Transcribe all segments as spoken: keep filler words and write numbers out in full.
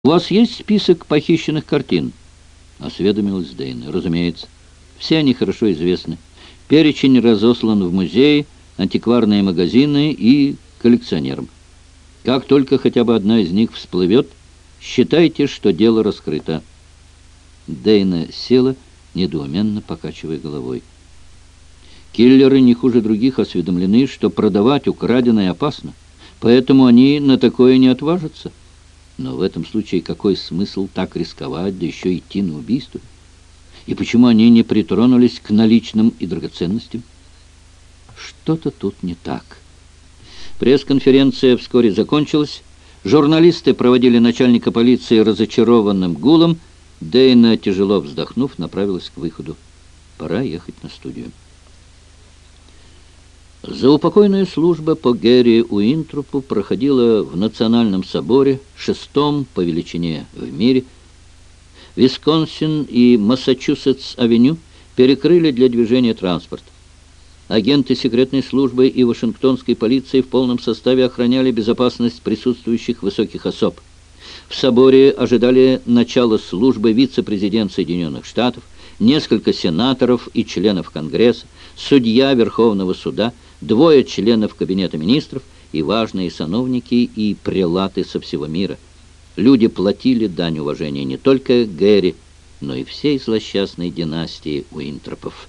«У вас есть список похищенных картин?» — осведомилась Дейна. «Разумеется. Все они хорошо известны. Перечень разослан в музеи, антикварные магазины и коллекционерам. Как только хотя бы одна из них всплывет, считайте, что дело раскрыто». Дейна села, недоуменно покачивая головой. «Киллеры не хуже других осведомлены, что продавать украденное опасно, поэтому они на такое не отважатся. Но в этом случае какой смысл так рисковать, да еще идти на убийство? И почему они не притронулись к наличным и драгоценностям? Что-то тут не так». Пресс-конференция вскоре закончилась. Журналисты проводили начальника полиции разочарованным гулом. Дейна, тяжело вздохнув, направилась к выходу. Пора ехать на студию. Заупокойная служба по Гэри Уинтропу проходила в Национальном соборе, шестом по величине в мире. Висконсин и Массачусетс-авеню перекрыли для движения транспорт. Агенты секретной службы и Вашингтонской полиции в полном составе охраняли безопасность присутствующих высоких особ. В соборе ожидали начала службы вице-президент Соединенных Штатов, несколько сенаторов и членов Конгресса, судья Верховного суда, двое членов Кабинета министров и важные сановники и прелаты со всего мира. Люди платили дань уважения не только Гэри, но и всей злосчастной династии Уинтропов.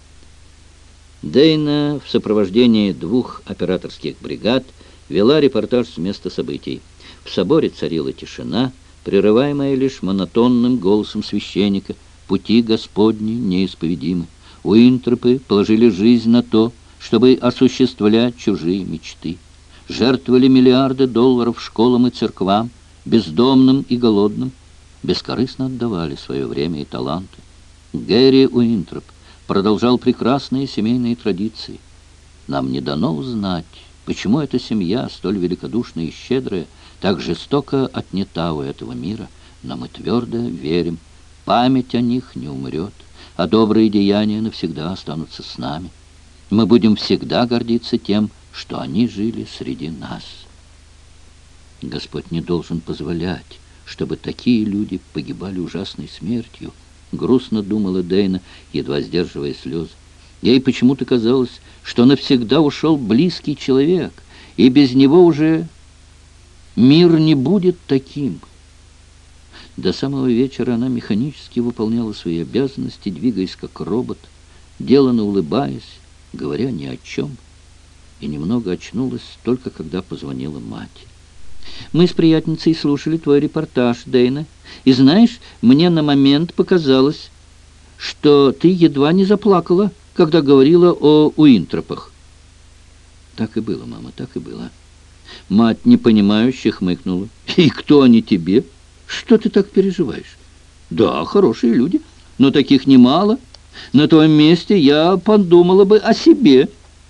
Дейна в сопровождении двух операторских бригад вела репортаж с места событий. В соборе царила тишина, прерываемая лишь монотонным голосом священника. Пути Господни неисповедимы. Уинтропы положили жизнь на то, чтобы осуществлять чужие мечты. Жертвовали миллиарды долларов школам и церквам, бездомным и голодным. Бескорыстно отдавали свое время и таланты. Гэри Уинтроп продолжал прекрасные семейные традиции. Нам не дано узнать, почему эта семья, столь великодушная и щедрая, так жестоко отнята у этого мира, но мы твердо верим, память о них не умрет, а добрые деяния навсегда останутся с нами. Мы будем всегда гордиться тем, что они жили среди нас. Господь не должен позволять, чтобы такие люди погибали ужасной смертью, грустно думала Дейна, едва сдерживая слезы. Ей почему-то казалось, что навсегда ушел близкий человек, и без него уже мир не будет таким. До самого вечера она механически выполняла свои обязанности, двигаясь как робот, деланно улыбаясь, говоря ни о чем, и немного очнулась только когда позвонила мать. «Мы с приятницей слушали твой репортаж, Дейна, и знаешь, мне на момент показалось, что ты едва не заплакала, когда говорила о Уинтропах». «Так и было, мама, так и было». Мать непонимающе хмыкнула. «И кто они тебе? Что ты так переживаешь?» «Да, хорошие люди, но таких немало. На твоем месте я подумала бы о себе».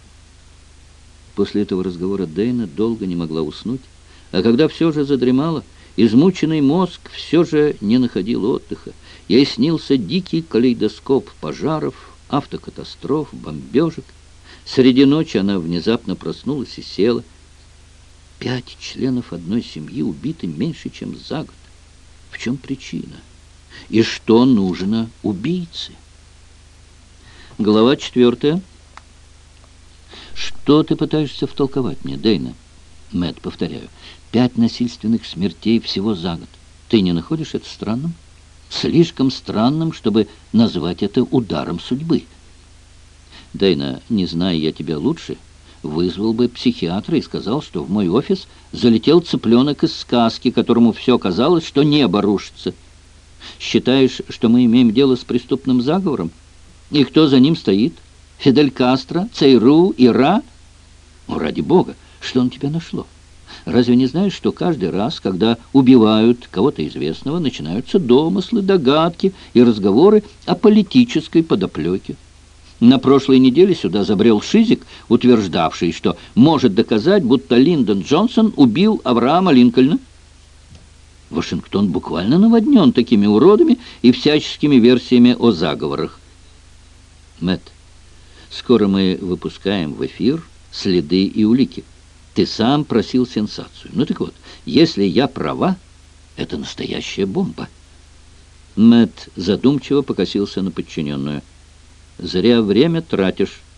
После этого разговора Дейна долго не могла уснуть, а когда все же задремала, измученный мозг все же не находил отдыха. Ей снился дикий калейдоскоп пожаров, автокатастроф, бомбежек. Среди ночи она внезапно проснулась и села. Пять членов одной семьи убиты меньше, чем за год. В чем причина? И что нужно убийце? Глава четвертая. «Что ты пытаешься втолковать мне, Дейна?» «Мэтт, повторяю, пять насильственных смертей всего за год. Ты не находишь это странным? Слишком странным, чтобы назвать это ударом судьбы». «Дейна, не зная я тебя лучше, вызвал бы психиатра и сказал, что в мой офис залетел цыпленок из сказки, которому все казалось, что небо рушится. Считаешь, что мы имеем дело с преступным заговором? И кто за ним стоит? Фидель Кастро, ЦРУ, ИРА? О, ради бога, что на тебя нашло? Разве не знаешь, что каждый раз, когда убивают кого-то известного, начинаются домыслы, догадки и разговоры о политической подоплеке? На прошлой неделе сюда забрел Шизик, утверждавший, что может доказать, будто Линдон Джонсон убил Авраама Линкольна. Вашингтон буквально наводнен такими уродами и всяческими версиями о заговорах. Мэтт, скоро мы выпускаем в эфир «Следы и улики». Ты сам просил сенсацию. Ну так вот, если я права, Это настоящая бомба. Мэтт задумчиво покосился на подчиненную. «Зря время тратишь»,